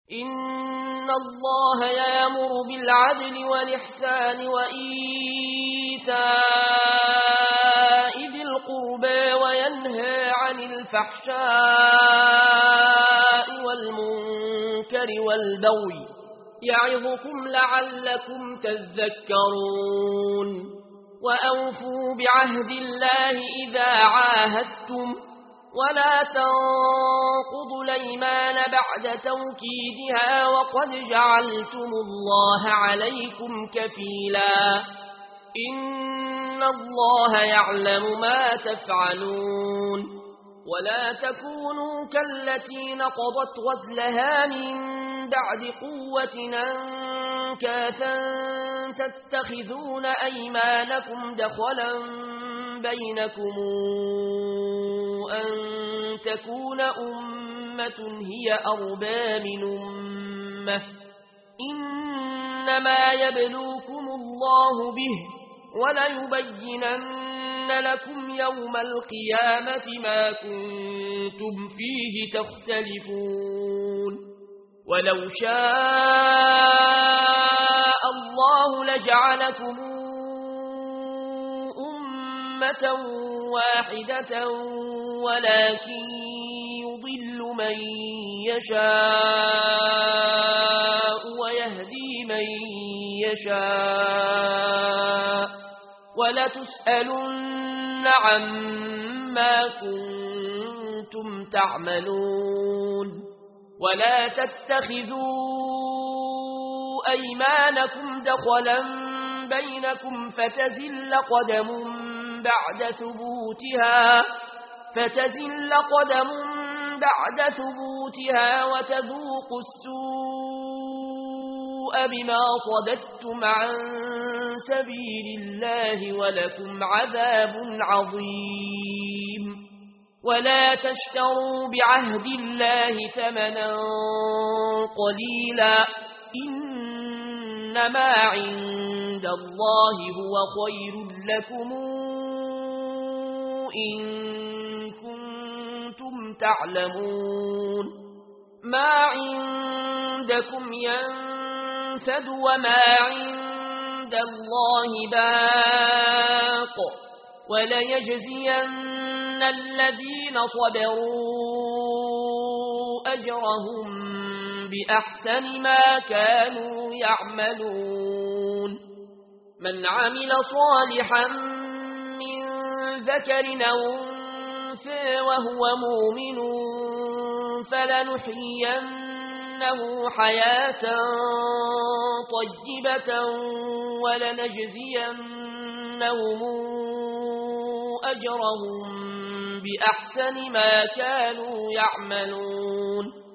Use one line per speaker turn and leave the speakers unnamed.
إن الله يأمر بالعدل والإحسان وإيتاء ذي القربى وينهى عن الفحشاء والمنكر والبغي يعظكم لعلكم تذكرون وأوفوا بعهد الله إذا عاهدتم ولا تنقضوا الأيمان بعد توكيدها وقد جعلتم الله عليكم كفيلا إن الله يعلم ما تفعلون ولا تكونوا كالتي نقضت غزلها من بعد قوة أنكاثا تتخذون أيمانكم دخلا بينكم أن تكون أمة هي أربى من أمة إنما يبلوكم الله به وليبينن لكم يوم القيامة ما كنتم فيه تختلفون ولو شاء الله لجعلكم أمة واحدة ولكن يضل من يشاء ويهدي من يشاء ولتسألن عما كنتم تعملون ولا تتخذوا أيمانكم دخلا بينكم فتزل قدم بعد ثبوتها وتذوقوا السوء بما صددتم عن سبيل الله ولكم عذاب عظيم ولا تشتروا بعهد الله ثمنا قليلا إنما عند الله هو خير لكم إن كنتم تعلمون ما عندكم ينفد وما عند الله باق وليجزين الذين صبروا أجرهم بأحسن ما كانوا يعملون من عمل صالحا من ذكر أو أنثى وهو مؤمن فلنحيينه حياة طيبة ولنجزينهم أجرهم بأحسن ما كانوا يعملون